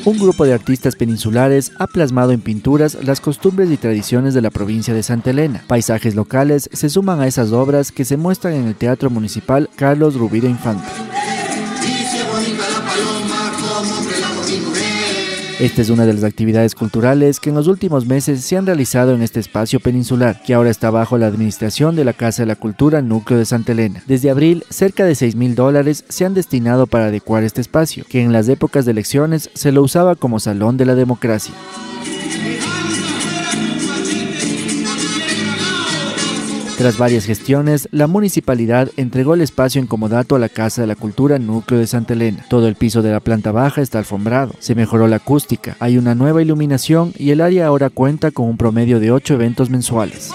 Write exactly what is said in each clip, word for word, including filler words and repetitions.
Un grupo de artistas peninsulares ha plasmado en pinturas las costumbres y tradiciones de la provincia de Santa Elena. Paisajes locales se suman a esas obras que se muestran en el Teatro Municipal Carlos Rubiro Infante. Esta es una de las actividades culturales que en los últimos meses se han realizado en este espacio peninsular, que ahora está bajo la administración de la Casa de la Cultura Núcleo de Santa Elena. Desde abril, cerca de seis mil dólares se han destinado para adecuar este espacio, que en las épocas de elecciones se lo usaba como salón de la democracia. Tras varias gestiones, la municipalidad entregó el espacio en comodato a la Casa de la Cultura Núcleo de Santa Elena. Todo el piso de la planta baja está alfombrado, se mejoró la acústica, hay una nueva iluminación y el área ahora cuenta con un promedio de ocho eventos mensuales.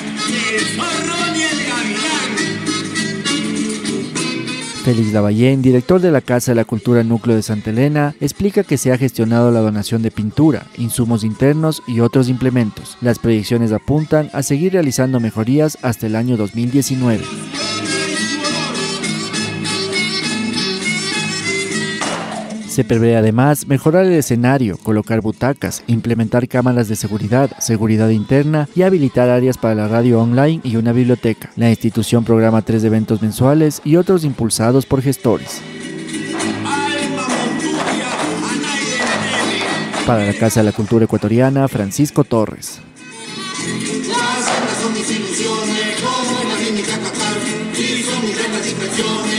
Félix Lavallén, director de la Casa de la Cultura Núcleo de Santa Elena, explica que se ha gestionado la donación de pintura, insumos internos y otros implementos. Las proyecciones apuntan a seguir realizando mejorías hasta el año dos mil diecinueve. Se prevé además mejorar el escenario, colocar butacas, implementar cámaras de seguridad, seguridad interna y habilitar áreas para la radio online y una biblioteca. La institución programa tres eventos mensuales y otros impulsados por gestores. Para la Casa de la Cultura Ecuatoriana, Francisco Torres. Las ganas son mis ilusiones, como la química catar, y son mis reglas de expresión.